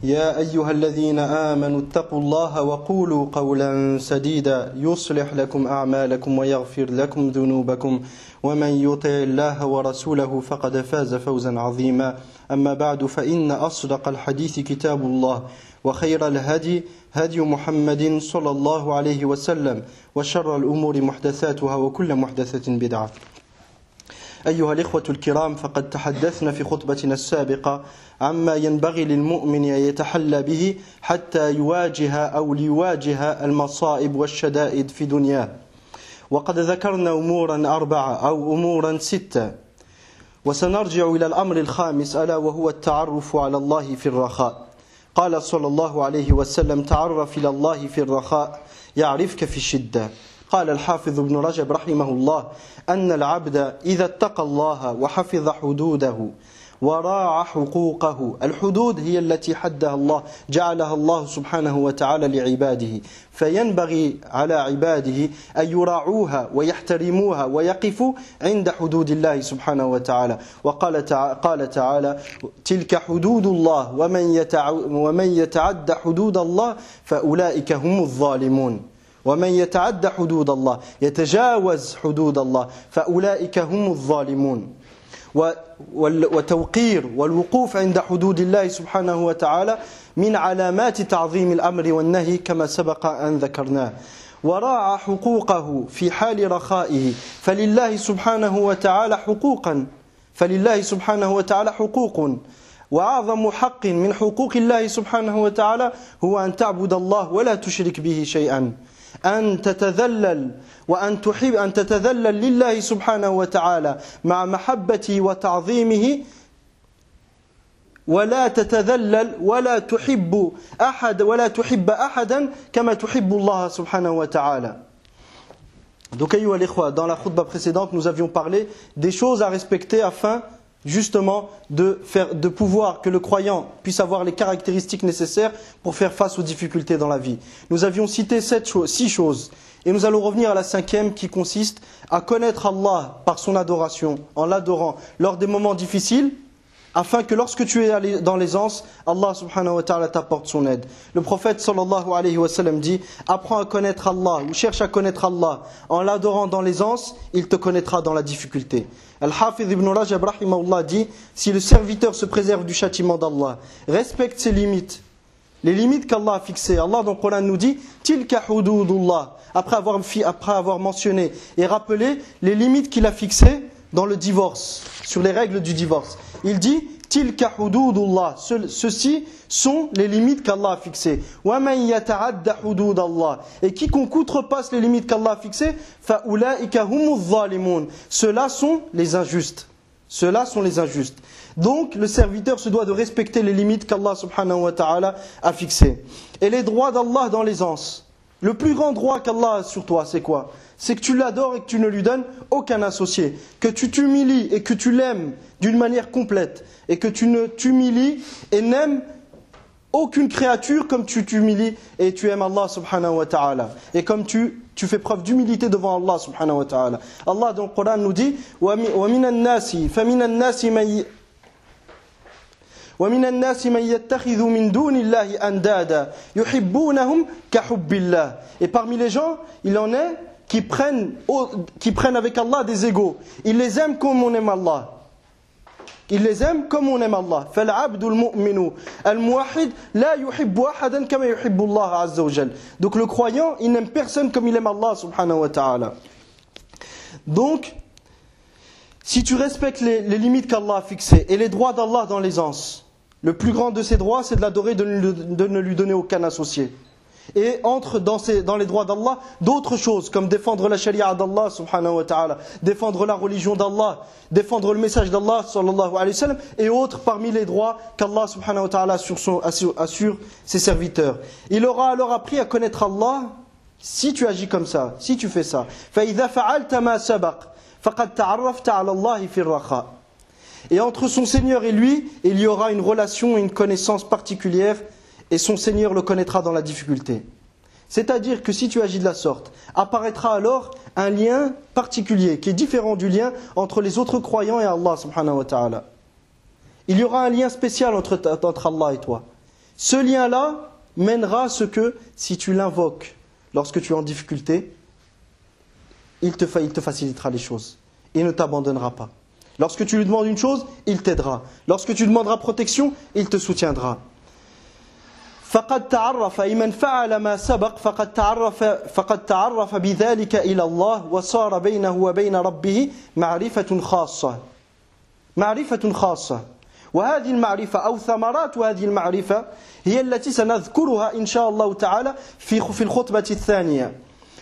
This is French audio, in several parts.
يا أيها الذين آمنوا اتقوا الله وقولوا قولا سديدا يصلح لكم أعمالكم ويغفر لكم ذنوبكم ومن يطع الله ورسوله فقد فاز فوزا عظيما أما بعد فإن أصدق الحديث كتاب الله وخير الهدي هدي محمد صلى الله عليه وسلم وشر الأمور محدثاتها وكل محدثة بدعة. أيها الإخوة الكرام، فقد تحدثنا في خطبتنا السابقة عما ينبغي للمؤمن أن يتحلى به حتى يواجه أو ليواجه المصائب والشدائد في دنياه. وقد ذكرنا أمورا 4 أو أمورا 6، وسنرجع إلى الأمر الخامس ألا وهو التعرف على الله في الرخاء. قال صلى الله عليه وسلم: تعرف إلى الله في الرخاء يعرفك في الشدة. قال الحافظ ابن رجب رحمه الله: أن العبد إذا اتقى الله وحفظ حدوده وراعى حقوقه. الحدود هي التي حدها الله، جعلها الله سبحانه وتعالى لعباده، فينبغي على عباده أن يراعوها ويحترموها ويقفوا عند حدود الله سبحانه وتعالى. قال تعالى: تلك حدود الله ومن يتعد حدود الله فأولئك هم الظالمون. ومن يتعد حدود الله، يتجاوز حدود الله، فأولئك هم الظالمون. وتوقير والوقوف عند حدود الله سبحانه وتعالى من علامات تعظيم الأمر والنهي كما سبق أن ذكرناه. وراعى حقوقه في حال رخائه، فلله سبحانه وتعالى حقوق، وأعظم حق من حقوق الله سبحانه وتعالى هو أن تعبد الله ولا تشرك به شيئا، أن تتذلل وأن تحب أن تتذلل لله سبحانه وتعالى مع محبته وتعظيمه، ولا تتذلل ولا تحب أحدا كما تحب الله سبحانه وتعالى. Donc, ayyuha al-ikhwa, dans la khutbah précédente, nous avions parlé des choses à respecter afin justement de pouvoir que le croyant puisse avoir les caractéristiques nécessaires pour faire face aux difficultés dans la vie. Nous avions cité 6 choses, et nous allons revenir à la 5e qui consiste à connaître Allah par son adoration, en l'adorant lors des moments difficiles, afin que lorsque tu es dans l'aisance, Allah subhanahu wa ta'ala t'apporte son aide. Le prophète sallallahu alayhi wa sallam dit: apprends à connaître Allah, ou cherche à connaître Allah en l'adorant dans l'aisance, il te connaîtra dans la difficulté. Al-Hafiz ibn Rajab rahimahullah dit: si le serviteur se préserve du châtiment d'Allah, respecte ses limites, les limites qu'Allah a fixées. Allah dans le Coran nous dit: tilka hududullah, après avoir mentionné et rappelé les limites qu'il a fixées dans le divorce, sur les règles du divorce. Il dit: tilka hududullah, ceux-ci sont les limites qu'Allah a fixées. Wa man yata'adda hududallah, et quiconque outrepasse les limites qu'Allah a fixées, fa ulaika humuz zalimun, ceux-là sont les injustes. Donc le serviteur se doit de respecter les limites qu'Allah subhanahu wa ta'ala a fixées. Et les droits d'Allah dans l'aisance. Le plus grand droit qu'Allah a sur toi, c'est quoi? C'est que tu l'adores et que tu ne lui donnes aucun associé. Que tu t'humilies et que tu l'aimes d'une manière complète. Et que tu ne t'humilies et n'aimes aucune créature comme tu t'humilies et tu aimes Allah subhanahu wa ta'ala. Et comme tu fais preuve d'humilité devant Allah subhanahu wa ta'ala. Allah dans le Coran nous dit: وَمِنَ النَّاسِ مَنْ يَتَّخِذُ مِنْ دُونِ اللَّهِ أَنْدَادًا يُحِبُّونَهُمْ كَحُبِّ اللَّهِ. Et parmi les gens, il en est qui prennent avec Allah des égaux. Ils les aiment comme on aime Allah. فَالْعَبْدُ الْمُؤْمِنُ الْمُوَحِّدُ لَا يُحِبُّ أَحَدًا كَمَا يُحِبُّ اللَّهَ عَزَّ وَجَلَّ. Donc le croyant, il n'aime personne comme il aime Allah subhanahu wa ta'ala. Donc, si tu respectes les limites qu'Allah a fixées et les droits d'Allah dans l'aisance, le plus grand de ces droits, c'est de l'adorer, de ne lui donner aucun associé. Et entre dans les droits d'Allah d'autres choses, comme défendre la sharia d'Allah subhanahu wa ta'ala, défendre la religion d'Allah, défendre le message d'Allah sallallahu alayhi wa sallam, et autres parmi les droits qu'Allah subhanahu wa ta'ala assure ses serviteurs. Il aura alors appris à connaître Allah si tu agis comme ça, si tu fais ça. فَإِذَا فَعَلْتَ مَا سَبَقَ فَقَدْ تَعَرَّفْتَ عَلَى اللَّهِ فِي الرَّخَاءِ. Et entre son Seigneur et lui, il y aura une relation, une connaissance particulière, et son Seigneur le connaîtra dans la difficulté. C'est-à-dire que si tu agis de la sorte, apparaîtra alors un lien particulier qui est différent du lien entre les autres croyants et Allah subhanahu wa ta'ala. Il y aura un lien spécial entre Allah et toi. Ce lien-là mènera à ce que, si tu l'invoques lorsque tu es en difficulté, il te facilitera les choses. Il ne t'abandonnera pas. Lorsque tu lui demandes une chose, il t'aidera. Lorsque tu demanderas protection, il te soutiendra. فقد تعرف من فعل ما سبق فقد تعرف بذلك إلى الله وصار بينه وبين ربه معرفة خاصة وهذه المعرفة أو ثمرات هذه المعرفة هي التي سنذكرها إن شاء الله تعالى في الخطبة الثانية.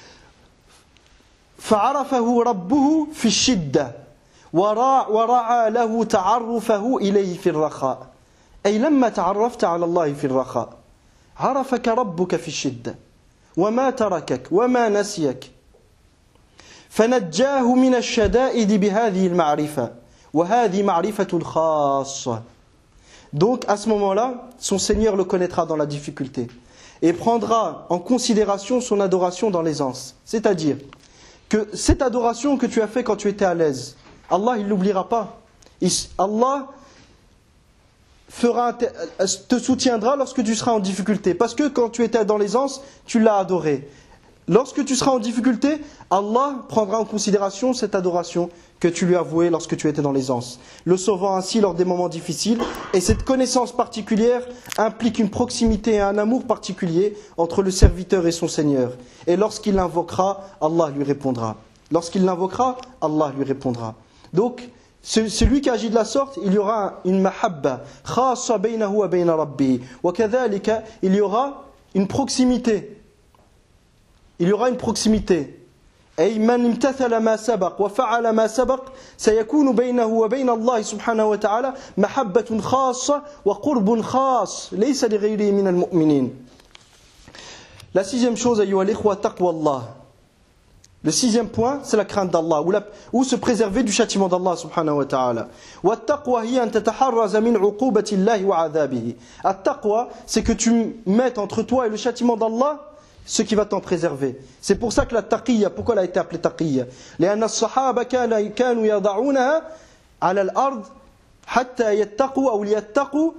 فعرفه ربه في الشدة ورعى له تعرفه إليه في الرخاء. أي لما تعرفت على الله في الرخاء عرفك ربك في الشدة وما تركك وما نسيك فنجاه من الشدائد بهذه المعرفة وهذه معرفة خاصة. Donc à ce moment-là, son Seigneur le connaîtra dans la difficulté et prendra en considération son adoration dans l'aisance. C'est-à-dire que cette adoration que tu as fait quand tu étais à l'aise, Allah il l'oubliera pas. Allah te soutiendra lorsque tu seras en difficulté. Parce que quand tu étais dans l'aisance, tu l'as adoré. Lorsque tu seras en difficulté, Allah prendra en considération cette adoration que tu lui as vouée lorsque tu étais dans l'aisance, le sauvant ainsi lors des moments difficiles. Et cette connaissance particulière implique une proximité et un amour particulier entre le serviteur et son Seigneur. Et lorsqu'il l'invoquera, Allah lui répondra. Lorsqu'il l'invoquera, Allah lui répondra. Donc, celui qui agit de la sorte, il y aura une mahabba khassa baynahu wa bayna rabbih wa kadhalika, il y aura une proximité. Il y aura une proximité. أي من امتثل ما سبق وفعل ما سبق سيكون بينه وبين الله سبحانه وتعالى محبة خاصة وقرب خاص ليس لغيره من المؤمنين. La sixième chose, أيها الإخوة, تقوى الله. Le sixième point, c'est la crainte d'Allah, ou se préserver du châtiment d'Allah subhanahu wa ta'ala. والتقوى هي أن تتحرز من عقوبة الله وعذابه. التقوى, c'est que tu mettes entre toi et le châtiment d'Allah ce qui va t'en préserver. C'est pour ça que la taqiyya, pourquoi elle a été appelée taqiyya? لأن الصحابة كانوا يضعونها على الأرض حتى يتقوا أو ليتقوا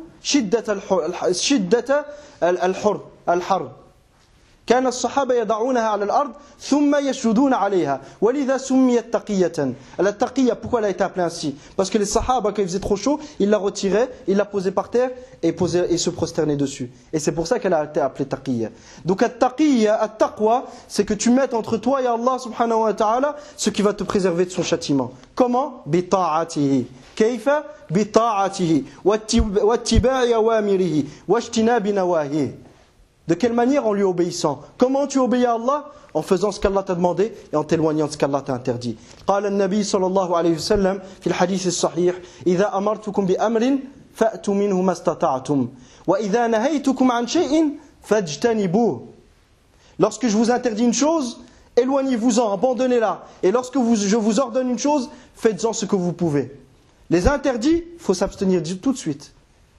شدة الحرب. كان الصحابة يضعونها على الأرض ثم يسجدون عليها ولذا سميت تقية. La taqiyya, pourquoi elle a été appelée ainsi? Parce que les sahaba, quand il faisait trop chaud, ils la retiraient, ils la posaient par terre et se prosternaient dessus. Et c'est pour ça qu'elle a été appelée taqiyya. Donc at-taqiyya, at-taqwa, c'est que tu mettes entre toi et Allah subhanahu wa ta'ala ce qui va te préserver de son châtiment. Comment? Bita'atihi. Kayfa? Bita'atihi. Wattiba'i awamirihi. Wajtinabi nawahihi. De quelle manière? En lui obéissant. Comment tu obéis à Allah? En faisant ce qu'Allah t'a demandé et en t'éloignant de ce qu'Allah t'a interdit. قال النبي صلى الله عليه وسلم في الحديث الصحيح إذا أمرتكم بأمر فأتوا منه ما استطعتم وإذا نهيتكم عن شيء فاجتنبوه. Lorsque je vous interdis une chose, éloignez-vous-en, abandonnez-la. Et lorsque je vous ordonne une chose, faites-en ce que vous pouvez. Les interdits, il faut s'abstenir tout de suite.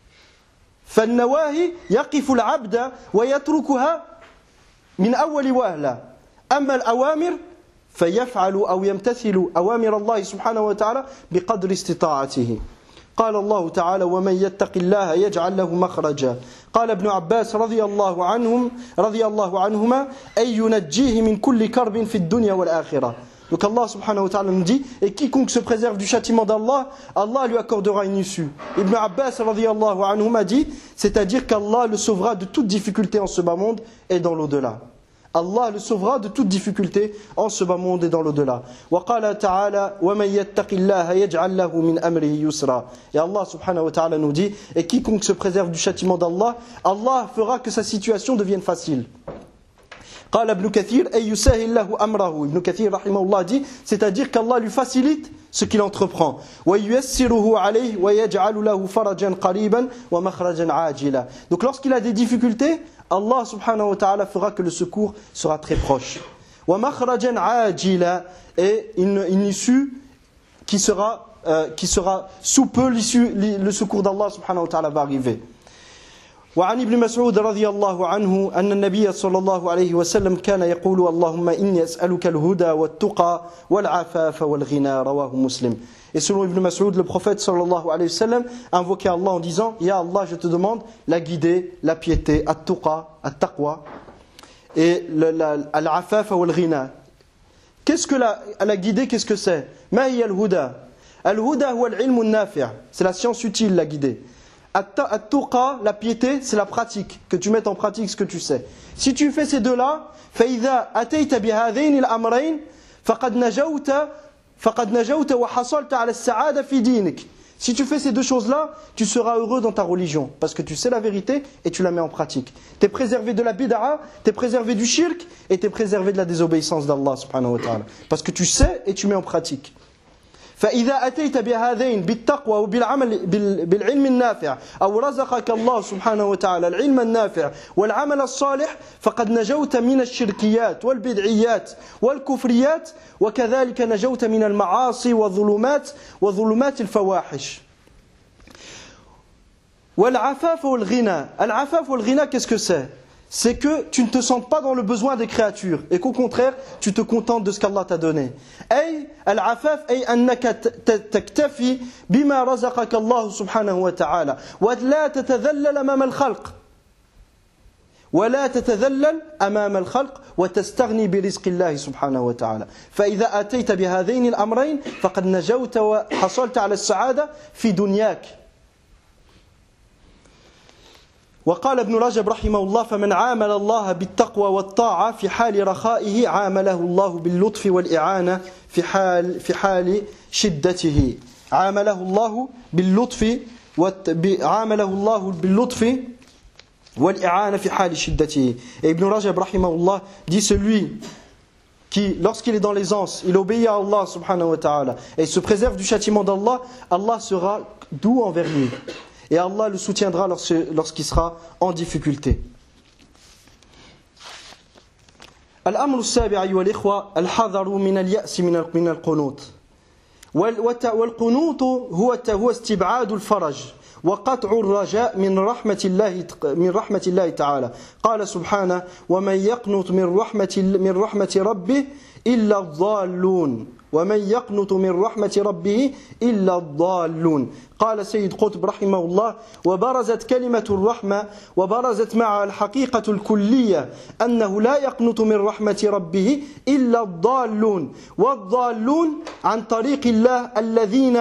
فالنواهي يقف العبد ويتركها من أول وهلة أما الأوامر فيفعل أو يمتثل أوامر الله سبحانه وتعالى بقدر استطاعته. قال الله تعالى ومن يتق الله يجعل له مخرجا. قال ابن عباس رضي الله عنهما أي ينجيه من كل كرب في الدنيا والآخرة. Donc Allah subhanahu wa ta'ala nous dit, et quiconque se préserve du châtiment d'Allah, Allah lui accordera une issue. Ibn Abbas radiyallahu anhu m'a dit, c'est-à-dire qu'Allah le sauvera de toute difficulté en ce bas monde et dans l'au-delà. Allah le sauvera de toute difficulté en ce bas monde et dans l'au-delà. وقال تعالى ومن يتق الله يجعل له من أمره يسرا. Et Allah subhanahu wa ta'ala nous dit, et quiconque se préserve du châtiment d'Allah, Allah fera que sa situation devienne facile. قال ابن كثير أي يسهل له أمره. Ibn Kathir rahimahullah dit, c'est-à-dire qu'Allah lui facilite ce qu'il entreprend. وييسره عليه ويجعل له فرجا قريبا ومخرجا عاجلا. Donc lorsqu'il a des difficultés, Allah subhanahu wa ta'ala fera que le secours sera très proche. ومخرجا عاجلا, et une issue qui sera sous peu, le secours d'Allah subhanahu wa ta'ala va arriver. وعن ابن مسعود رضي الله عنه أن النبي صلى الله عليه وسلم كان يقول اللهم إني أسألك الهدى والتقى والعفاف والغنى رواه مسلم. Et selon Ibn Mas'ud, le prophète sallallahu alayhi wa sallam invoquait Allah en disant Ya Allah, je te demande la guidée, la piété, at-tuqa, at-taqwa et al-afaf wal ghina. Qu'est-ce que la guidée, qu'est-ce que c'est? Ma hiya al-huda? Al-huda huwa al-ilm an-nafi', c'est la science utile, la guidée. At-tuqa, la piété, c'est la pratique, que tu mettes en pratique ce que tu sais. Si tu fais ces deux-là, fa idha atayta bi hadhayn al-amrayn faqad najawta wa hasalta ala as-sa'ada fi dinik. Si tu fais ces deux choses-là, tu seras heureux dans ta religion, parce que tu sais la vérité et tu la mets en pratique. Tu es préservé de la bid'a, tu es préservé du shirk et tu es préservé de la désobéissance d'Allah subhanahu wa ta'ala, parce que tu sais et tu mets en pratique. فإذا أتيت بهذين بالتقوى وبالعمل بالعلم النافع أو رزقك الله سبحانه وتعالى العلم النافع والعمل الصالح فقد نجوت من الشركيات والبدعيات والكفريات وكذلك نجوت من المعاصي وظلمات الفواحش. والعفاف والغنى. العفاف والغنى, qu'est-ce que c'est? C'est que tu ne te sens pas dans le besoin des créatures et qu'au contraire, tu te contentes de ce qu'Allah t'a donné. Ay al-afaf ay annaka taktafi bima razaqaka Allah subhanahu wa ta'ala wa la tatadhallal amama al-khalq wa la tatadhallal amama al-khalq wa tastaghni bi rizqi Allah subhanahu wa ta'ala. Fa idha atayta bi hadhayn al-amrayn faqad najawta wa hasalta ala as-sa'ada fi dunyak. وقال ابن رجب رحمه الله فمن عامل الله بالتقوى والطاعة في حال رخائه عامله الله باللطف والإعانة في حال شدته. عامله الله باللطف والإعانة في حال شدته. Et Ibn Rajab rahimahullah dit celui qui, lorsqu'il est dans l'aisance, il obéit à Allah subhanahu wa ta'ala et se préserve du châtiment d'Allah, Allah sera doux envers lui. Et Allah le soutiendra lorsqu'il sera en difficulté. الأمر السابع أيها الإخوة الحذر من اليأس من القنوط. والقنوط هو استبعاد الفرج وقطع الرجاء من رحمة الله تعالى. قال سبحانه ومن يقنط من رحمة ربه إلا الضالون. ومن يقنط من رحمة ربه إلا الضالون. قال سيد قطب رحمه الله وبرزت كلمة الرحمة وبرزت مع الحقيقة الكلية أنه لا يقنط من رحمة ربه إلا الضالون. والضالون عن طريق الله الذين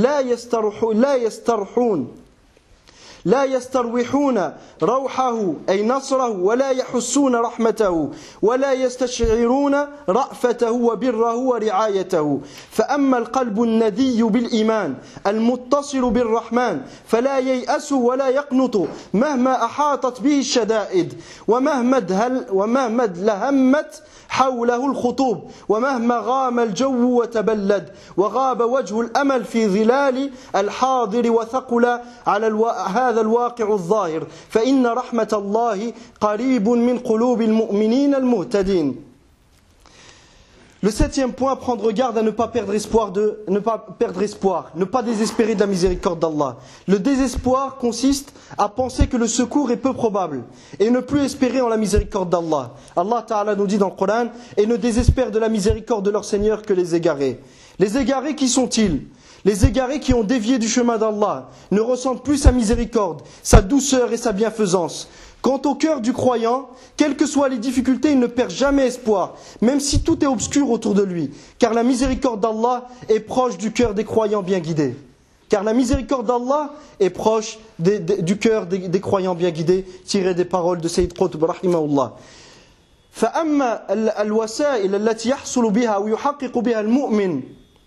لا يستروحون روحه أي نصره ولا يحسون رحمته ولا يستشعرون رأفته وبره ورعايته. فأما القلب الندي بالإيمان المتصل بالرحمن فلا ييأس ولا يقنط مهما أحاطت به الشدائد ومهما ادلهمت حوله الخطوب ومهما غام الجو وتبلد وغاب وجه الأمل في ظلال الحاضر وثقل على هذا الواقع الظاهر فإن رحمة الله قريب من قلوب المؤمنين المهتدين. Le septième point, prendre garde à ne pas perdre espoir, ne pas désespérer de la miséricorde d'Allah. Le désespoir consiste à penser que le secours est peu probable et ne plus espérer en la miséricorde d'Allah. Allah Ta'ala nous dit dans le Coran et ne désespèrent de la miséricorde de leur Seigneur que les égarés. Les égarés, qui sont-ils? Les égarés qui ont dévié du chemin d'Allah ne ressentent plus sa miséricorde, sa douceur et sa bienfaisance. Quant au cœur du croyant, quelles que soient les difficultés, il ne perd jamais espoir, même si tout est obscur autour de lui, car la miséricorde d'Allah est proche du cœur des croyants bien guidés. Car la miséricorde d'Allah est proche du cœur des croyants bien guidés, tiré des paroles de Sayyid Qutb rahimahullah. فأما الوسائل التي يحصل بها ويحقق بها المؤمن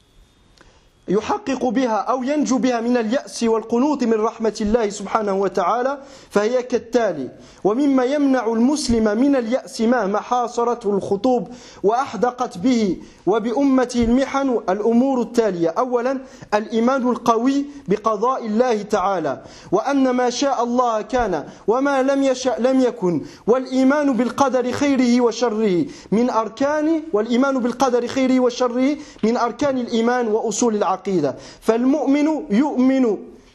يحقق بها أو ينجو بها من اليأس والقنوط من رحمة الله سبحانه وتعالى فهي كالتالي. ومما يمنع المسلم من اليأس مهما حاصرته الخطوب وأحدقت به وبأمته المحن الأمور التالية. أولا الإيمان القوي بقضاء الله تعالى وأن ما شاء الله كان وما لم يشأ لم يكن والإيمان بالقدر خيره وشره من أركان الإيمان وأصول العقيدة. فالمؤمن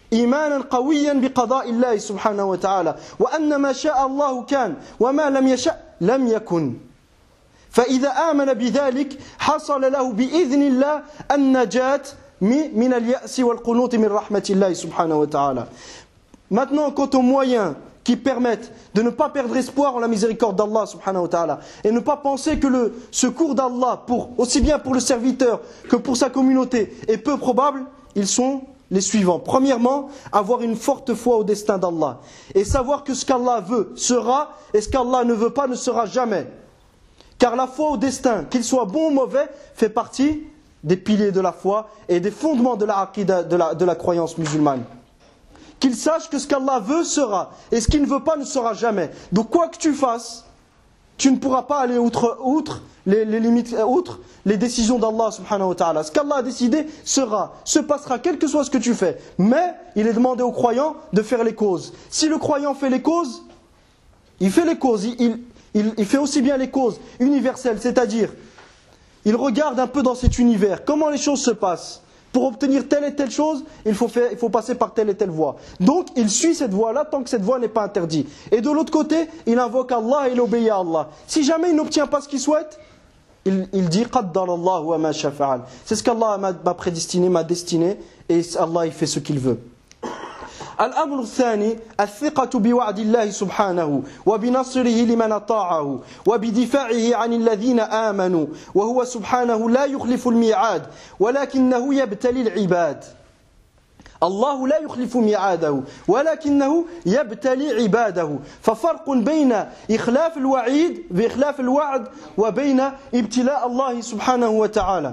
إيمانا قويا بقضاء الله سبحانه وتعالى وأن ما شاء الله كان وما لم يشأ لم يكن. فإذا آمن بذلك حصل له بإذن الله النجاة من اليأس والقنوط من رحمة الله سبحانه وتعالى. Maintenant, quant aux moyens qui permettent de ne pas perdre espoir en la miséricorde d'Allah subhanahu wa ta'ala et ne pas penser que le secours d'Allah, aussi bien pour le serviteur que pour sa communauté, est peu probable, ils sont les suivants. Premièrement, avoir une forte foi au destin d'Allah et savoir que ce qu'Allah veut sera et ce qu'Allah ne veut pas ne sera jamais. Car la foi au destin, qu'il soit bon ou mauvais, fait partie des piliers de la foi et des fondements de la aqida, de la croyance musulmane. Qu'il sache que ce qu'Allah veut sera et ce qu'il ne veut pas ne sera jamais. Donc quoi que tu fasses, tu ne pourras pas aller outre les limites, outre les décisions d'Allah subhanahu wa ta'ala. Ce qu'Allah a décidé sera, se passera, quel que soit ce que tu fais. Mais il est demandé aux croyants de faire les causes. Si le croyant fait les causes, il fait les causes, il fait aussi bien les causes universelles, c'est-à-dire, il regarde un peu dans cet univers, comment les choses se passent. Pour obtenir telle et telle chose, il faut passer par telle et telle voie. Donc, il suit cette voie-là tant que cette voie n'est pas interdite. Et de l'autre côté, il invoque Allah et il obéit à Allah. Si jamais il n'obtient pas ce qu'il souhaite, il dit « Qaddarallahu wa ma shafa'al ». C'est ce qu'Allah m'a prédestiné, m'a destiné, et Allah il fait ce qu'il veut. الأمر الثاني الثقة بوعد الله سبحانه وبنصره لمن أطاعه وبدفاعه عن الذين آمنوا وهو سبحانه لا يخلف الميعاد ولكنه يبتلي العباد. الله لا يخلف ميعاده ولكنه يبتلي عباده. ففرق بين إخلاف الوعد وبين ابتلاء الله سبحانه وتعالى.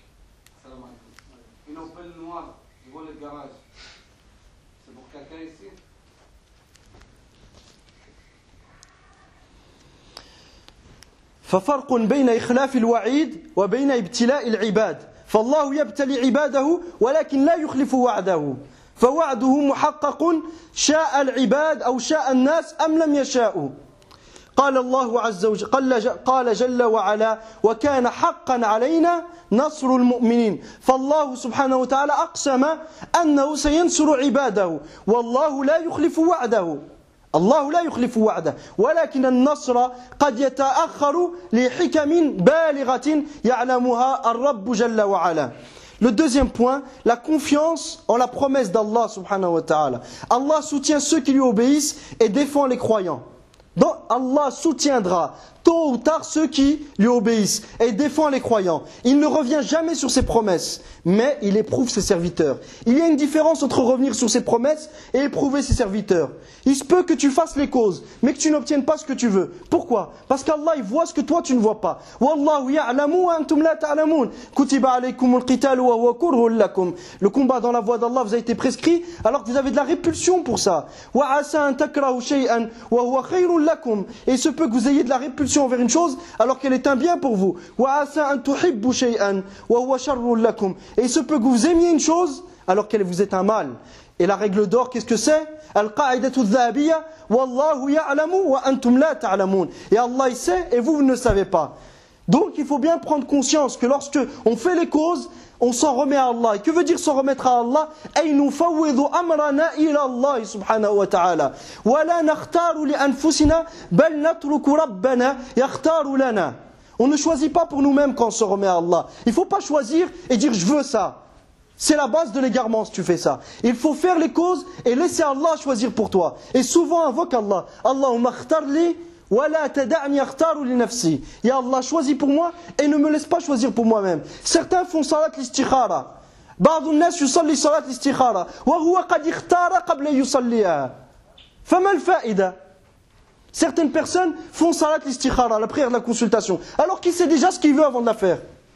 ففرق بين إخلاف الوعيد وبين ابتلاء العباد. فالله يبتلي عباده ولكن لا يخلف وعده. فوعده محقق شاء العباد أو شاء الناس أم لم يشاءوا. قال الله عز وجل قال جل وعلا وكان حقا علينا نصر المؤمنين. فالله سبحانه وتعالى أقسم أنه سينصر عباده والله لا يخلف وعده. الله لا يخلف وعده ولكن النصر قد يتأخر لحكم بالغة يعلمها الرب جل وعلا. Le deuxième point, la confiance en la promesse d'Allah subhanahu wa ta'ala. Allah soutient ceux qui lui obéissent et défend les croyants. Donc Allah soutiendra tôt ou tard ceux qui lui obéissent et défend les croyants. Il ne revient jamais sur ses promesses, mais il éprouve ses serviteurs. Il y a une différence entre revenir sur ses promesses et éprouver ses serviteurs. Il se peut que tu fasses les causes, mais que tu n'obtiennes pas ce que tu veux. Pourquoi? Parce qu'Allah il voit ce que toi tu ne vois pas. Wallahu ya'lamu wa antum la ta'lamun. Kutiba alaykumul qitalu wa huwa kurhun lakum. Le combat dans la voie d'Allah vous a été prescrit alors que vous avez de la répulsion pour ça. Wa asa an takrahu shay'an wa huwa khayrun lakum. Et il se peut que vous ayez de la répulsion envers une chose alors qu'elle est un bien pour vous. Wa asa an tuhibbu shay'an wa huwa sharrun lakum. Et il se peut que vous aimiez une chose alors qu'elle vous est un mal. Et la règle d'or, qu'est-ce que c'est? Al-qa'idatu dhahabiyya wallahu ya'lamu wa antum la ta'lamun. Et Allah il sait et vous ne le savez pas. Donc il faut bien prendre conscience que lorsque on fait les causes, on s'en remet à Allah. Et que veut dire s'en remettre à Allah? Ay nufawwidhu amrana ila Allah subhanahu wa ta'ala. Wa la nakhtaru li anfusina bal natruku rabbana yakhtaru lana. On ne choisit pas pour nous-mêmes quand on se remet à Allah. Il ne faut pas choisir et dire je veux ça. C'est la base de l'égarement si tu fais ça. Il faut faire les causes et laisser Allah choisir pour toi. Et souvent invoque Allah. Allahumma akhtarli wa la tada'ni akhtaru li nafsi. Ya Allah, choisis pour moi et ne me laisse pas choisir pour moi-même. Certains font salat l'istikhara. بعض الناس يصلي صلاة الاستخارة وهو قد اختار قبل يصليها. فما الفائدة؟ Certaines personnes font salat l'istikhara, la prière de la consultation, alors qu'il sait déjà ce qu'il veut avant de la faire.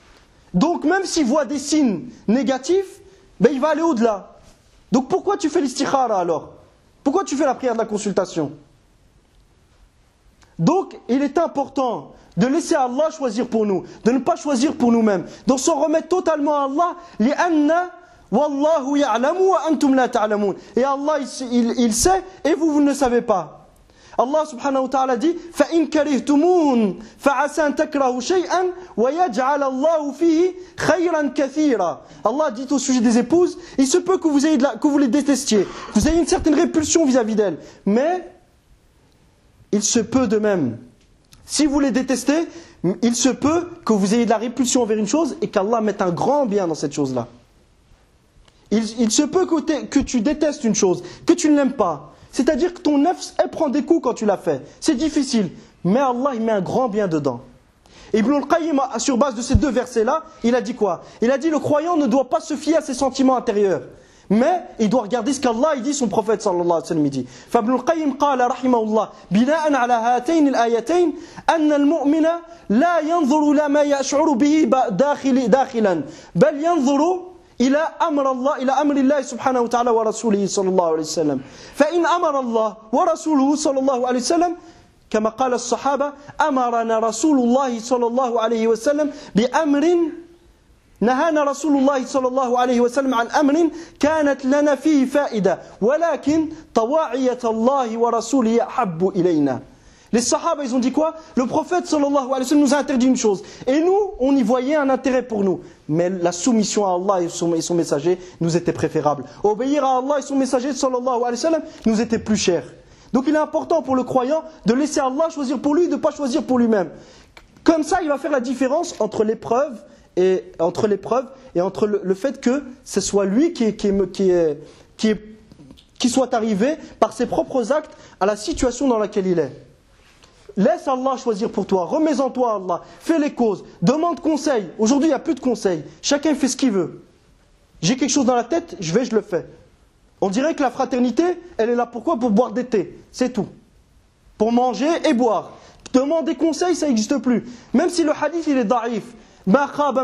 Donc même s'il voit des signes négatifs, ben il va aller au-delà. Donc pourquoi tu fais l'istikhara alors? Pourquoi tu fais la prière de la consultation? Donc il est important de laisser Allah choisir pour nous, de ne pas choisir pour nous-mêmes, de s'en remettre totalement à Allah, li'anna wallahu ya'lamu wa antum la ta'lamun. Et Allah il sait et vous ne le savez pas. Allah subhanahu wa ta'ala dit فَإِن كَرِهْتُمُوهُنْ فَعَسَى أَن تَكْرَهُوا شَيْئًا وَيَجْعَلَ اللَّهُ فِيهِ خَيْرًا كَثِيرًا. Allah dit au sujet des épouses, il se peut que vous les détestiez, que vous ayez une certaine répulsion vis-à-vis d'elles, mais il se peut de même, si vous les détestez, il se peut que vous ayez de la répulsion envers une chose et qu'Allah mette un grand bien dans cette chose-là. Il se peut que tu détestes une chose, que tu ne l'aimes pas. C'est-à-dire que ton nafs, elle prend des coups quand tu l'as fait. C'est difficile. Mais Allah, il met un grand bien dedans. Ibn al-Qayyim, sur base de ces deux versets-là, il a dit quoi? Il a dit le croyant ne doit pas se fier à ses sentiments intérieurs. Mais il doit regarder ce qu'Allah dit, son prophète sallallahu alayhi wa sallam dit. فابن القيم قال رحمه الله بناء على هاتين الآيتين أن المؤمن لا ينظر إلى ما يشعر به داخلا بل ينظر إلى أمر الله سبحانه وتعالى ورسوله صلى الله عليه وسلم فإن أمر الله ورسوله صلى الله عليه وسلم كما قال الصحابة أمرنا رسول الله صلى الله عليه وسلم بأمر نهانا رسول الله صلى الله عليه وسلم عن أمر كانت لنا فيه فائدة ولكن طواعية الله ورسوله أحب إلينا. Les Sahaba, ils ont dit quoi? Le prophète sallallahu alayhi wa sallam nous a interdit une chose. Et nous, on y voyait un intérêt pour nous. Mais la soumission à Allah et son messager nous était préférable. Obéir à Allah et son messager sallallahu alayhi wa sallam nous était plus cher. Donc il est important pour le croyant de laisser Allah choisir pour lui et de ne pas choisir pour lui-même. Comme ça, il va faire la différence entre l'épreuve et entre le fait que ce soit lui qui soit arrivé par ses propres actes à la situation dans laquelle il est. Laisse Allah choisir pour toi, remets-en toi à Allah, fais les causes, demande conseil. Aujourd'hui, il n'y a plus de conseils, chacun fait ce qu'il veut. J'ai quelque chose dans la tête, je le fais. On dirait que la fraternité, elle est là pourquoi? Pour boire des thés, c'est tout. Pour manger et boire. Demander conseil, ça n'existe plus. Même si le hadith, il est daïf. Le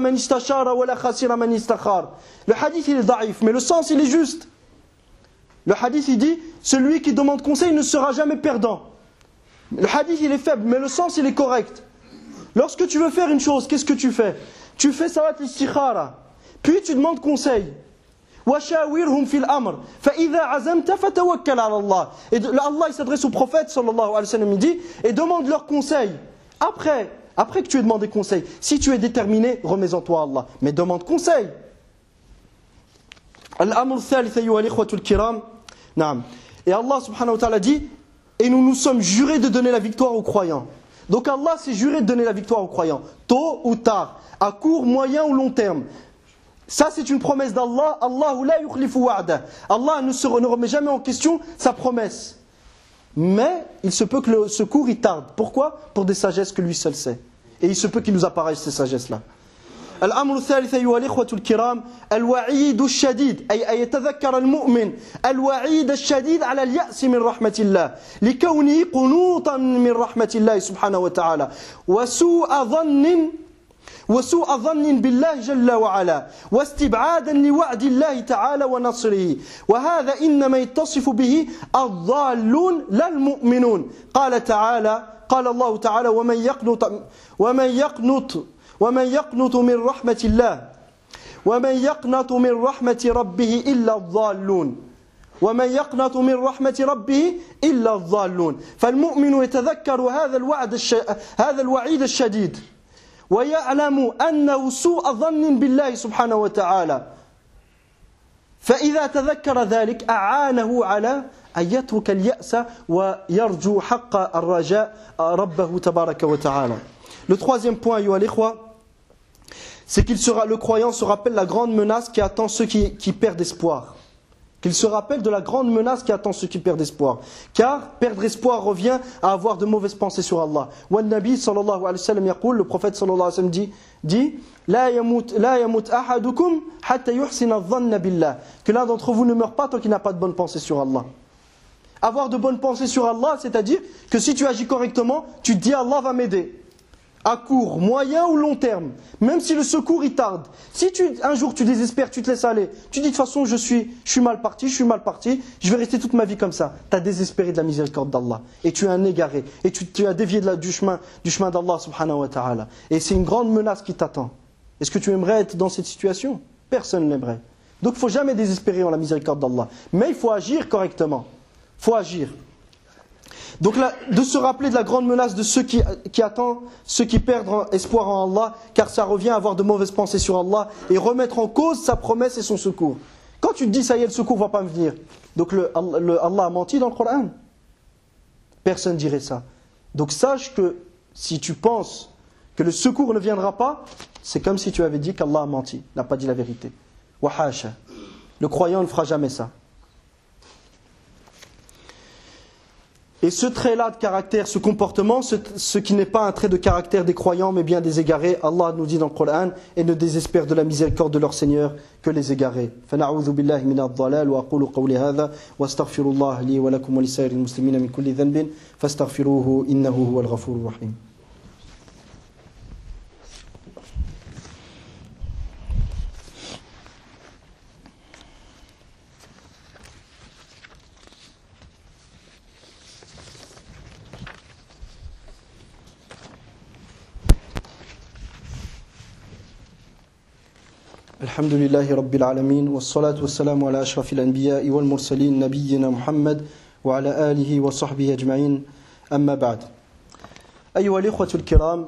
hadith, il est daïf, mais le sens, il est juste. Le hadith, il dit, celui qui demande conseil ne sera jamais perdant. Le hadith il est faible, mais le sens il est correct. Lorsque tu veux faire une chose, qu'est-ce que tu fais? Tu fais salat l'istikhara, puis tu demandes conseil. وَشَاوِرْهُمْ فِي الْأَمْرِ فَإِذَا عَزَمْتَ فَتَوَكَّلْ عَلَى اللَّهِ. Et Allah il s'adresse au prophète sallallahu alayhi wa sallam, il dit, et demande leur conseil. Après que tu aies demandé conseil, si tu es déterminé, remets-en toi à Allah. Mais demande conseil. Al-amr al-thalith ayyuha al-ikhwatu al-kiram. Naam. Et Allah subhanahu wa ta'ala dit, et nous nous sommes jurés de donner la victoire aux croyants. Donc Allah s'est juré de donner la victoire aux croyants, tôt ou tard, à court, moyen ou long terme. Ça c'est une promesse d'Allah. Allahu la yukhlifu wa'dah. Allah ne remet jamais en question sa promesse. Mais il se peut que le secours il tarde. Pourquoi? Pour des sagesses que lui seul sait. Et il se peut qu'il nous apparaisse ces sagesses-là. الأمر الثالث أيها الإخوة الكرام الوعيد الشديد أي أن يتذكر المؤمن الوعيد الشديد على اليأس من رحمة الله لكونه قنوطا من رحمة الله سبحانه وتعالى وسوء ظن بالله جل وعلا واستبعادا لوعد الله تعالى ونصره وهذا إنما يتصف به الضالون لا المؤمنون قال الله تعالى ومن يقنط من رحمة الله ومن يقنط من رحمة ربه إلا الضالون ومن يقنط من رحمة ربه إلا الضالون فالمؤمن يتذكر هذا الوعيد الشديد ويعلم أنه سوء ظن بالله سبحانه وتعالى فإذا تذكر ذلك أعانه على أن يترك اليأس ويرجو حق الرجاء ربه تبارك وتعالى. Le troisième point, ayyuha al-ikhwa, c'est le croyant se rappelle la grande menace qui attend ceux qui perdent espoir. Qu'il se rappelle de la grande menace qui attend ceux qui perdent espoir. Car perdre espoir revient à avoir de mauvaises pensées sur Allah. Wa Nabi sallallahu alayhi wa sallam yaqul, le prophète sallallahu alayhi wa sallam dit La yamut ahadukum hatta yuhsina adh-dhanna billah. Que l'un d'entre vous ne meurt pas tant qu'il n'a pas de bonnes pensées sur Allah. Avoir de bonnes pensées sur Allah, c'est-à-dire que si tu agis correctement, tu te dis Allah va m'aider. À court, moyen ou long terme, même si le secours il tarde. Si un jour tu désespères, tu te laisses aller, tu dis de toute façon je suis mal parti, je vais rester toute ma vie comme ça. Tu as désespéré de la miséricorde d'Allah et tu es un égaré et tu as dévié du chemin d'Allah subhanahu wa ta'ala. Et c'est une grande menace qui t'attend. Est-ce que tu aimerais être dans cette situation? Personne n'aimerait. Donc il ne faut jamais désespérer en la miséricorde d'Allah. Mais il faut agir correctement. Il faut agir. Donc là, de se rappeler de la grande menace de ceux qui attendent, ceux qui perdent espoir en Allah, car ça revient à avoir de mauvaises pensées sur Allah et remettre en cause sa promesse et son secours. Quand tu te dis, ça y est, le secours ne va pas me venir, donc Allah a menti dans le Coran. Personne ne dirait ça. Donc sache que si tu penses que le secours ne viendra pas, c'est comme si tu avais dit qu'Allah a menti, n'a pas dit la vérité. Wa hasha. Le croyant ne fera jamais ça. Et ce trait-là de caractère, ce comportement, ce qui n'est pas un trait de caractère des croyants, mais bien des égarés, Allah nous dit dans le Coran, et ne désespère de la miséricorde de leur Seigneur que les égarés. فَنَعُوذُ بِاللَّهِ مِنَ الضَّلَالِ وَأَقُولُ قَوْلِي هَذَا وَأَسْتَغْفِرُ اللَّهَ لِي وَلَكُمْ وَلِسَائِرِ الْمُسْلِمِينَ مِنْ كُلِّ ذَنْبٍ فَاسْتَغْفِرُوهُ إِنَّهُ هُوَ الْغَفُورُ الرَّحِيمُ. الحمد لله رب العالمين والصلاة والسلام على أشرف الأنبياء والمرسلين نبينا محمد وعلى آله وصحبه أجمعين أما بعد أيها الإخوة الكرام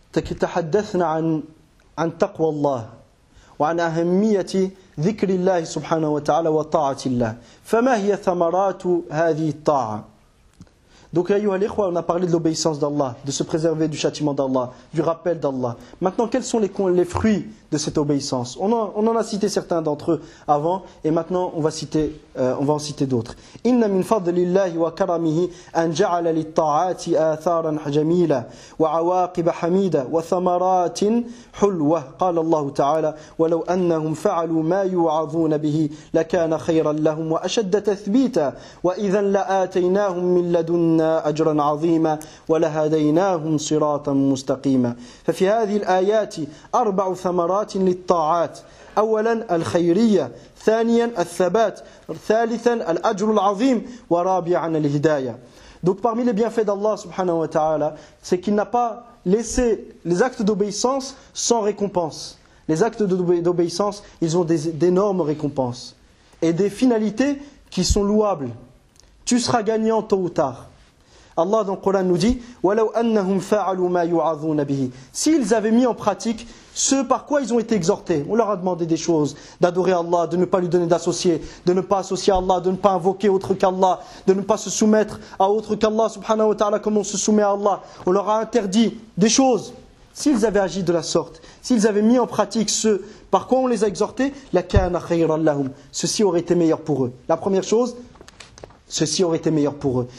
تحدثنا عن تقوى الله وعن أهمية ذكر الله سبحانه وتعالى وطاعة الله فما هي ثمرات هذه الطاعة. Donc, on a parlé de l'obéissance d'Allah, de se préserver du châtiment d'Allah, du rappel d'Allah. Maintenant, quels sont les fruits de cette obéissance? On en a cité certains d'entre eux avant, et maintenant on va en citer d'autres. Inna min fadlillahi wa karamihi an ja'ala lit-ta'ati atharan jamila wa awaqib hamida wa thamaratin hulwa. Qala Allah ta'ala walau annahum fa'alu ma yu'adhuna bihi lakana khayran lahum wa ashadda tathbita wa idhan la'ataynahum min ladunna أجرا عظيما ولهديناهم صراطا مستقيما. ففي هذه الآيات 4 ثمرات للطاعات. أولا الخيرية، ثانيا الثبات، ثالثا الأجر العظيم، ورابعا الهداية. Donc parmi les bienfaits d'Allah subhanahu wa ta'ala, c'est qu'il n'a pas laissé les actes d'obéissance sans récompense. Les actes d'obéissance, ils ont d'énormes récompenses et des finalités qui sont louables. Tu seras gagnant tôt ou tard. Allah dans le Coran nous dit وَلَوْ أَنَّهُمْ فَعَلُوا مَا يُعَظُونَ بِهِ. S'ils avaient mis en pratique ce par quoi ils ont été exhortés, on leur a demandé des choses, d'adorer Allah, de ne pas lui donner d'associés, de ne pas associer Allah, de ne pas invoquer autre qu'Allah, de ne pas se soumettre à autre qu'Allah subhanahu wa ta'ala comme on se soumet à Allah. On leur a interdit des choses. S'ils avaient agi de la sorte, s'ils avaient mis en pratique ce par quoi on les a exhortés, لَكَانَ خَيْرًا لَهُمْ. Ceci aurait été meilleur pour eux. La première chose, ceci aurait été meilleur pour eux.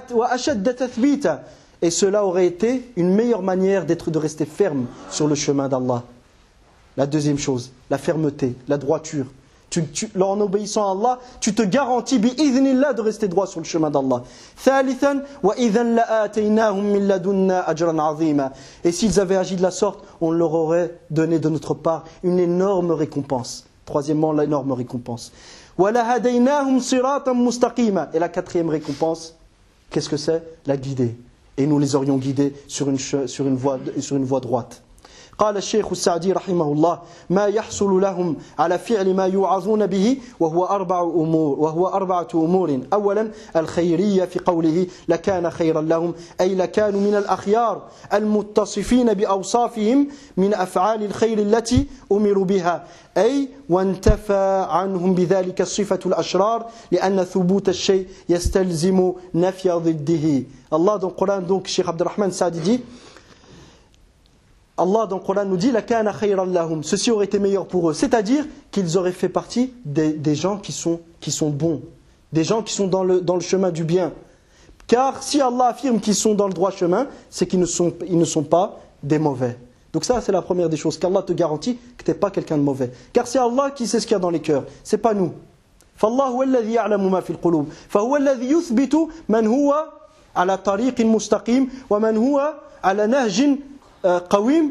Et cela aurait été une meilleure manière de rester ferme sur le chemin d'Allah. La deuxième chose, la fermeté, la droiture. En obéissant à Allah, tu te garantis bi'idhnillah de rester droit sur le chemin d'Allah. Et s'ils avaient agi de la sorte, on leur aurait donné de notre part une énorme récompense. Troisièmement, l'énorme récompense. Et la quatrième récompense, qu'est-ce que c'est? La guider. Et nous les aurions guidés sur une voie droite. قال الشيخ السعدي رحمه الله ما يحصل لهم على فعل ما يوعظون به وهو 4 أمور. أولا الخيرية في قوله لكان خيرا لهم أي لكانوا من الأخيار المتصفين بأوصافهم من أفعال الخير التي أمروا بها أي وانتفى عنهم بذلك الصفة الأشرار لأن ثبوت الشيء يستلزم نفي ضده. Allah dans le Coran, donc Cheikh Abdurrahman Saadi dit Allah dans le Coran nous dit لَكَانَ خَيْرًا لَهُمْ. Ceci aurait été meilleur pour eux. C'est-à-dire qu'ils auraient fait partie des gens qui sont bons. Des gens qui sont dans le chemin du bien. Car si Allah affirme qu'ils sont dans le droit chemin, c'est qu'ils ne sont pas des mauvais. Donc ça, c'est la première des choses. Qu'Allah te garantit que tu n'es pas quelqu'un de mauvais. Car c'est Allah qui sait ce qu'il y a dans les cœurs. C'est pas nous. فَاللَّهُ هُوَ الَّذِي يَعْلَمُ مَا فِي الْقُلُوبِ فَهُوَ الَّذِي يُثْبِتُ مَنْ هُوَ على طريق مستقيم ومن هو على نهج قويم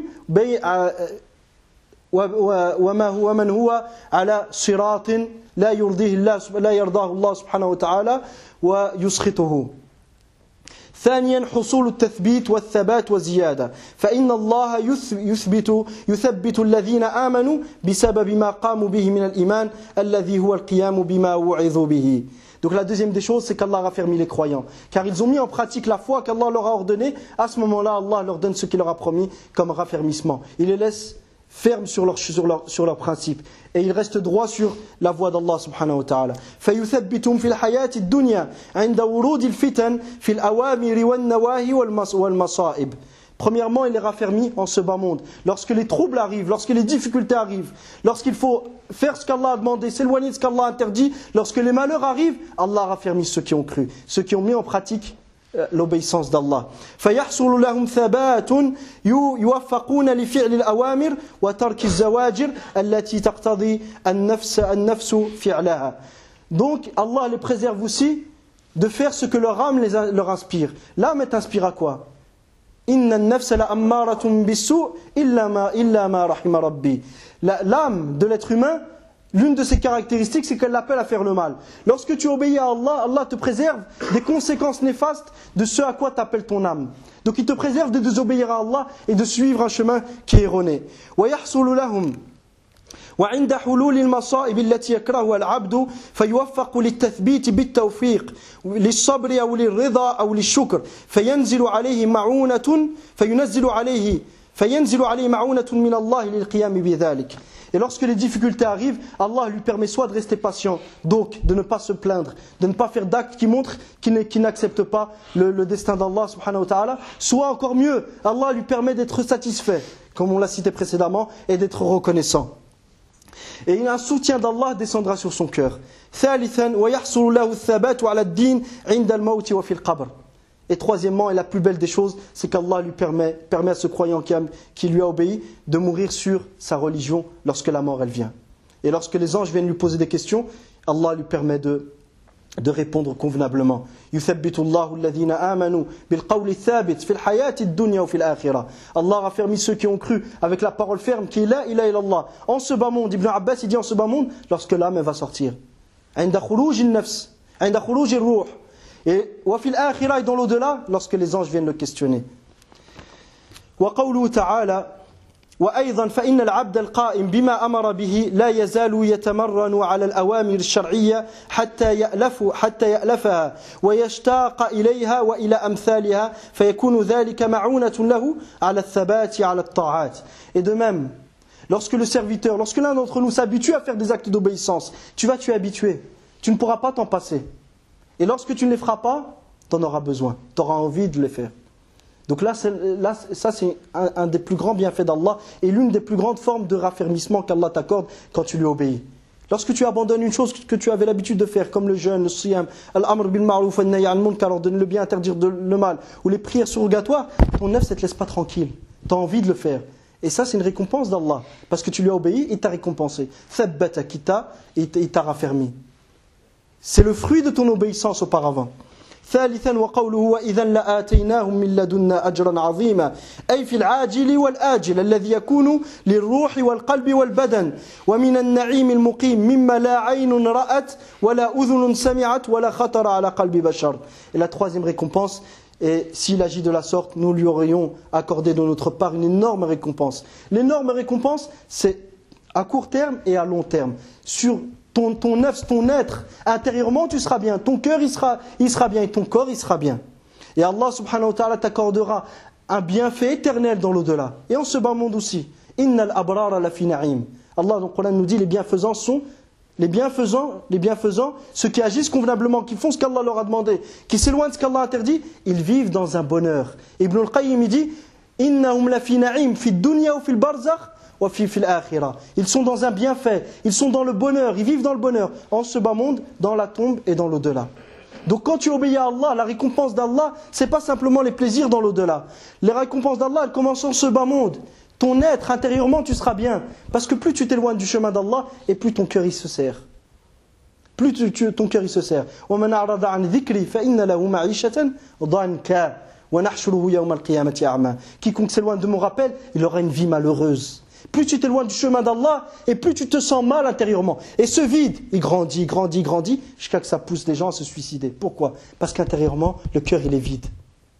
ومن هو على صراط لا يرضاه الله سبحانه وتعالى ويسخطه. ثانيا حصول التثبيت والثبات والزيادة فإن الله يثبت الذين آمنوا بسبب ما قاموا به من الإيمان الذي هو القيام بما وعظوا به. Donc la deuxième des choses, c'est qu'Allah raffermit les croyants. Car ils ont mis en pratique la foi qu'Allah leur a ordonnée. À ce moment-là, Allah leur donne ce qu'il leur a promis comme raffermissement. Il les laisse fermes sur leurs principes. Et ils restent droits sur la voie d'Allah subhanahu wa ta'ala. فَيُثَبِّتُهُمْ فِي الْحَيَاةِ الدُّنْيَا عِنْدَ وُرُودِ الْفِتَنِ فِي الْأَوَامِرِ وَالنَّوَاهِ وَالْمَصَائِبِ. Premièrement, il les raffermit en ce bas monde. Lorsque les troubles arrivent, lorsque les difficultés arrivent, lorsqu'il faut faire ce qu'Allah a demandé, s'éloigner de ce qu'Allah a interdit, lorsque les malheurs arrivent, Allah raffermit ceux qui ont cru, ceux qui ont mis en pratique l'obéissance d'Allah. فَيَحْصُلُ لَهُمْ ثَبَاتٌ يُوَفَّقُونَ لِفِعْلِ الْأَوَامِرِ وَتَرْكِ الزَّوَاجِرِ الَّتِي تَقْتَضِي النَّفْسُ فِعْلَهَا. Donc Allah les préserve aussi de faire ce que leur âme leur inspire. L'âme t'inspire à quoi? Inna an-nafsa la'ammaratun bis-su' illa ma rahima rabbi. L'âme de l'être humain, l'une de ses caractéristiques, c'est qu'elle l'appelle à faire le mal. Lorsque tu obéis à Allah, Allah te préserve des conséquences néfastes de ce à quoi t'appelle ton âme. Donc il te préserve de désobéir à Allah et de suivre un chemin qui est erroné. وَيَحْصُلُ لَهُمْ وعند حلول المصائب التي يكرهها العبد فيوفق للتثبيت بالتوفيق للصبر أو للرضا أو للشكر فينزل عليه معونة من الله للقيام بذلك. Et lorsque les difficultés arrivent, Allah lui permet soit de rester patient, donc de ne pas se plaindre, de ne pas faire d'actes qui montrent qu'il n'accepte pas le destin d'Allah subhanahu wa ta'ala, soit encore mieux, Allah lui permet d'être satisfait, comme on l'a cité précédemment, et d'être reconnaissant. Et un soutien d'Allah descendra sur son cœur. Et troisièmement, et la plus belle des choses, c'est qu'Allah lui permet à ce croyant qui lui a obéi de mourir sur sa religion lorsque la mort elle vient. Et lorsque les anges viennent lui poser des questions, Allah lui permet de répondre convenablement. Allah raffermit ceux qui ont cru avec la parole ferme qui est la ilaha illallah. En ce bas monde, Ibn Abbas il dit en ce bas monde, lorsque l'âme va sortir. Et dans l'au-delà, lorsque les anges viennent le questionner. وأيضا فإن العبد القائم بما أمر به لا يزال يتمرن على الأوامر الشرعية حتى يألفها ويشتاق إليها وإلى أمثالها فيكون ذلك معونة له على الثبات على الطاعات. Et de même, lorsque l'un d'entre nous s'habitue à faire des actes d'obéissance, tu es habitué, tu ne pourras pas t'en passer. Et lorsque tu ne les feras pas, tu en auras besoin, tu auras envie de les faire. Donc ça c'est un des plus grands bienfaits d'Allah et l'une des plus grandes formes de raffermissement qu'Allah t'accorde quand tu lui obéis. Lorsque tu abandonnes une chose que tu avais l'habitude de faire, comme le jeûne, le siyam, al-amr bil ma'ruf wa nahy 'anil munkar, ordonner le bien, interdire le mal, ou les prières surrogatoires, ton nefs ne te laisse pas tranquille. Tu as envie de le faire. Et ça c'est une récompense d'Allah, parce que tu lui as obéi, il t'a récompensé. Thabbata kita, il t'a raffermi. C'est le fruit de ton obéissance auparavant. ثالثا وقوله وإذا لآتيناهم من لدنا أجرا عظيما أي في العاجل والآجل الذي يكون للروح والقلب والبدن ومن النعيم المقيم مما لا عين رأت ولا أذن سمعت ولا خطر على قلب بشر. Et la troisième récompense, et s'il agit de la sorte, nous lui aurions accordé de notre part une énorme récompense. L'énorme récompense, c'est à court terme et à long terme. Sur ton nefs, ton être, intérieurement tu seras bien, ton cœur il sera bien et ton corps il sera bien. Et Allah subhanahu wa ta'ala t'accordera un bienfait éternel dans l'au-delà. Et en ce bas monde aussi. Innal abrara la fi na'im. Allah dans le Coran nous dit les bienfaisants, ceux qui agissent convenablement, qui font ce qu'Allah leur a demandé, qui s'éloignent de ce qu'Allah a interdit, ils vivent dans un bonheur. Ibn al-Qayyim il dit innahum la fi na'im fi dunya ou fil barzakh. Ils sont dans un bienfait, ils sont dans le bonheur, ils vivent dans le bonheur, en ce bas monde, dans la tombe et dans l'au-delà. Donc quand tu obéis à Allah, la récompense d'Allah, c'est pas simplement les plaisirs dans l'au-delà. Les récompenses d'Allah, elles commencent en ce bas monde. Ton être, intérieurement, tu seras bien. Parce que plus tu t'éloignes du chemin d'Allah, et plus ton cœur il se serre. Ton cœur il se serre. Quiconque s'éloigne de mon rappel, il aura une vie malheureuse. Plus tu t'éloignes du chemin d'Allah, et plus tu te sens mal intérieurement. Et ce vide, il grandit, jusqu'à que ça pousse les gens à se suicider. Pourquoi ? Parce qu'intérieurement, le cœur il est vide.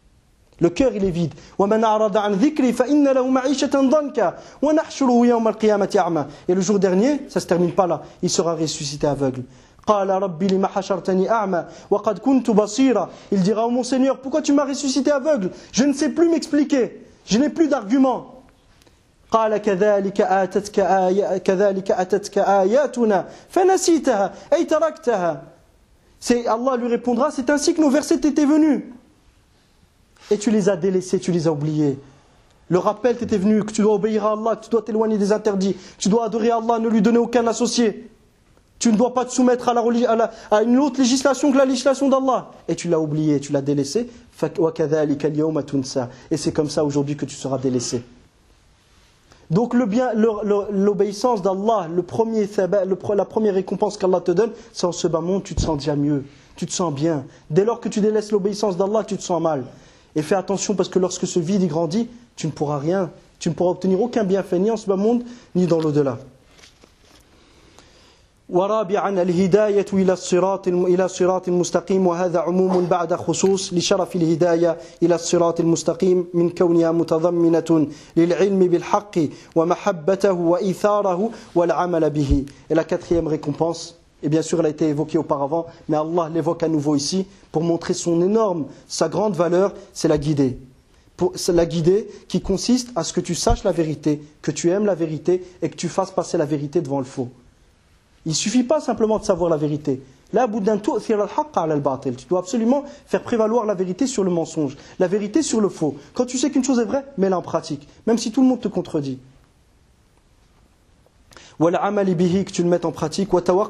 Le cœur, il est vide. وَمَنْ أَعْرَضَ عَنْ ذِكْرِي فَإِنَّ لَهُ مَعِيشَةً ضَنْكًا وَنَحْشُرُهُ يَوْمَ الْقِيَامَةِ أَعْمَى. Et le jour dernier, ça se termine pas là, il sera ressuscité aveugle. قال ربي لما حشرتني أعمى وقد كنت بصيرا. Il dira, oh mon Seigneur, pourquoi tu m'as ressuscité aveugle? Je ne sais plus m'expliquer, je n'ai plus d'arguments. قال كذلك أتتك آياتنا فنسيتها أي تركتها. Allah lui répondra, c'est ainsi que nos versets t'étaient venus. Et tu les as délaissés, tu les as oubliés. Le rappel t'était venu que tu dois obéir à Allah, que tu dois t'éloigner des interdits, que tu dois adorer Allah, ne lui donner aucun associé. Tu ne dois pas te soumettre à une autre législation que la législation d'Allah. Et tu l'as oublié, tu l'as délaissé. Et c'est comme ça aujourd'hui que tu seras délaissé. Donc l'obéissance d'Allah, la première récompense qu'Allah te donne, c'est en ce bas monde, tu te sens déjà mieux, tu te sens bien. Dès lors que tu délaisses l'obéissance d'Allah, tu te sens mal. Et fais attention parce que lorsque ce vide y grandit, tu ne pourras rien, tu ne pourras obtenir aucun bienfait ni en ce bas monde, ni dans l'au-delà. ورابعا الهداية إلى الصراط المستقيم وهذا عموم بعد خصوص لشرف الهداية إلى الصراط المستقيم من كونها متضمنة للعلم بالحق ومحبته وإيثاره والعمل به. Et la quatrième récompense, et bien sûr elle a été évoquée auparavant, mais Allah l'évoque à nouveau ici pour montrer sa grande valeur, c'est la guidée. C'est la guidée qui consiste à ce que tu saches la vérité, que tu aimes la vérité et que tu fasses passer la vérité devant le faux. Il ne suffit pas simplement de savoir la vérité. Tu dois absolument faire prévaloir la vérité sur le mensonge, la vérité sur le faux. Quand tu sais qu'une chose est vraie, mets-la en pratique, même si tout le monde te contredit. Que tu le mettes en pratique.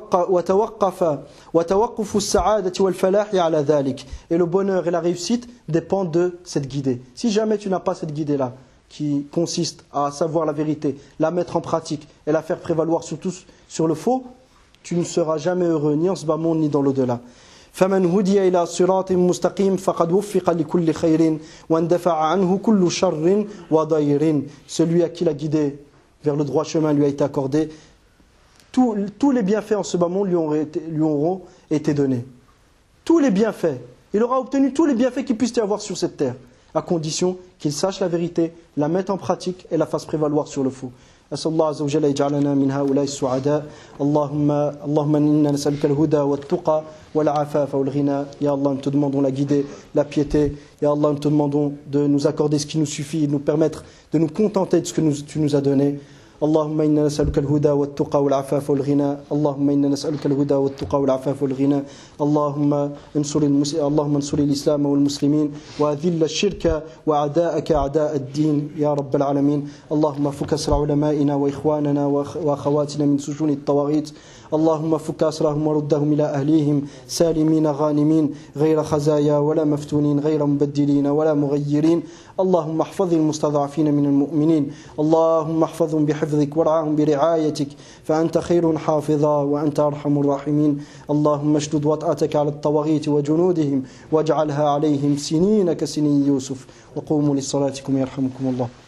Et le bonheur et la réussite dépendent de cette guidée. Si jamais tu n'as pas cette guidée-là, qui consiste à savoir la vérité, la mettre en pratique et la faire prévaloir surtout sur le faux, tu ne seras jamais heureux ni en ce bas monde ni dans l'au-delà. فمن هدي إلى صراط مستقيم فقد وفق لكل خير واندفع عنه كل شر وضير. Celui à qui la guidée vers le droit chemin lui a été accordé, tous les bienfaits en ce bas monde lui auront été donnés. Tous les bienfaits. Il aura obtenu tous les bienfaits qu'il puisse y avoir sur cette terre, à condition qu'il sache la vérité, la mette en pratique et la fasse prévaloir sur le faux. أسأل الله عز وجل يجعلنا من هؤلاء السعداء. اللهم إنا نسألك الهدى والتقى والعفاف والغنى. Ya Allah, nous te demandons la guidée, la piété. Ya Allah, nous te demandons de nous accorder ce qui nous suffit, de nous permettre de nous contenter de ce que tu nous as donné. اللهم إنا نسألك الهدى والتقى والعفاف والغنى. اللهم إنا نسألك الهدى والتقى والعفاف والغنى. اللهم انصر الإسلام والمسلمين وأذل الشرك وأعداءك أعداء الدين يا رب العالمين. اللهم فك أسر علمائنا وإخواننا وأخواتنا من سجون الطواغيت. اللهم فك أسرهم وردهم إلى أهليهم سالمين غانمين غير خزايا ولا مفتونين غير مبدلين ولا مغيرين. اللهم احفظ المستضعفين من المؤمنين. اللهم احفظهم بحفظك وارعاهم برعايتك فأنت خير حافظا وأنت أرحم الراحمين. اللهم اشدد وطأتك على الطواغيت وجنودهم واجعلها عليهم سنين كسنين يوسف. وقوموا لصلاتكم يرحمكم الله.